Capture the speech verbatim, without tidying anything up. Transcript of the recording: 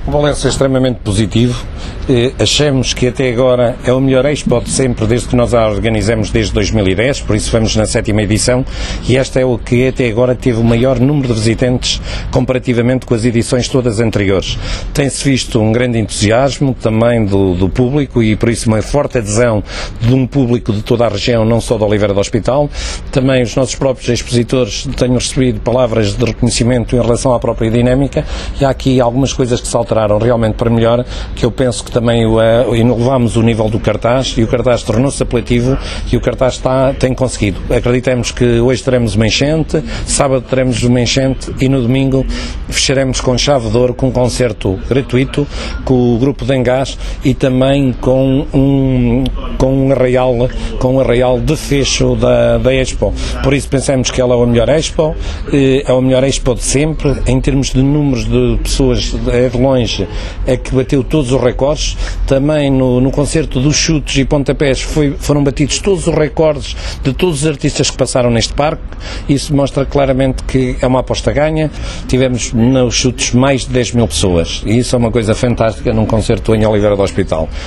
O balanço é extremamente positivo. Achamos que até agora é o melhor Expo de sempre, desde que nós a organizamos desde dois mil e dez, por isso vamos na sétima edição, e esta é o que até agora teve o maior número de visitantes comparativamente com as edições todas anteriores. Tem-se visto um grande entusiasmo também do, do público e por isso uma forte adesão de um público de toda a região, não só da Oliveira do Hospital. Também os nossos próprios expositores têm recebido palavras de reconhecimento em relação à própria dinâmica, e há aqui algumas coisas que se alteraram realmente para melhor, que eu penso que também uh, elevámos o nível do cartaz, e o cartaz tornou-se apelativo e o cartaz está, tem conseguido. Acreditamos que hoje teremos uma enchente, sábado teremos uma enchente e no domingo fecharemos com chave de ouro, com um concerto gratuito com o grupo de Engás e também com um, com um arraial, com um arraial de fecho da, da Expo. Por isso pensamos que ela é a melhor Expo, é a melhor Expo de sempre, em termos de números de pessoas, é de longe, é que bateu todos os recordes. Também no, no concerto dos chutes e pontapés foi, foram batidos todos os recordes de todos os artistas que passaram neste parque. Isso mostra claramente que é uma aposta ganha. Tivemos nos chutes mais de dez mil pessoas e isso é uma coisa fantástica num concerto em Oliveira do Hospital.